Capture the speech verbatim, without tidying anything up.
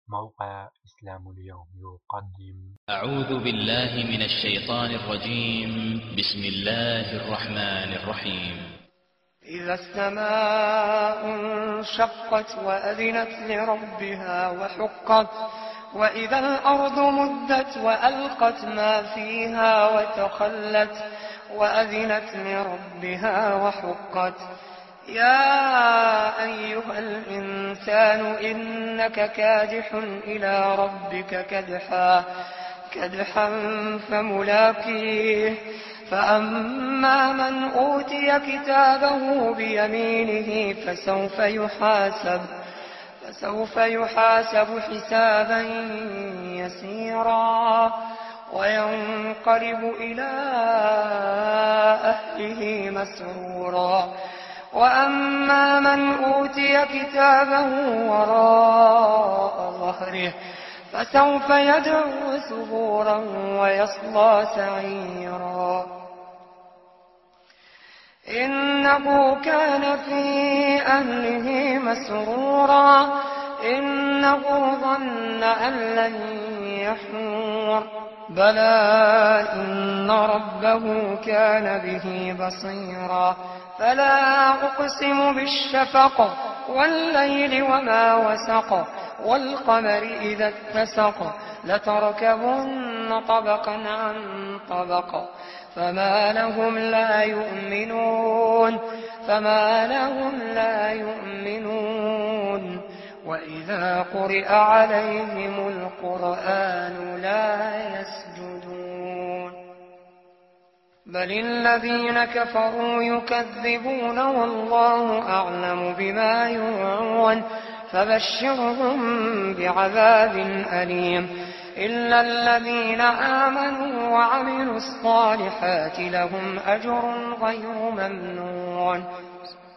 موقع إسلام اليوم يقدم. أعوذ بالله من الشيطان الرجيم. بسم الله الرحمن الرحيم. إذا السماء انشقت وأذنت لربها وحقت وإذا الأرض مدت وألقت ما فيها وتخلت وأذنت لربها وحقت. يا أيها الإنسان إنك كادح إلى ربك كدحا كدحا فملاقيه فأما من أوتي كتابه بيمينه فسوف يحاسب فسوف يحاسب حسابا يسيرا وينقلب إلى أهله مسرورا. وأما من أوتي كتابه وراء ظهره فسوف يدعو ثبورا ويصلى سعيرا. إنه كان في أهله مسرورا إنه ظن أن لن يحور بلى إن ربه كان به بصيرا. فلا أقسم بالشفق والليل وما وسق والقمر إذا اتسق لتركبن طبقا عن طبق فما لهم لا يؤمنون فما لهم لا يؤمنون وإذا قرئ عليهم القرآن لا يسجدون بل الذين كفروا يكذبون والله أعلم بما يوعون فبشرهم بعذاب أليم إلا الذين آمنوا وعملوا الصالحات لهم أجر غير ممنون.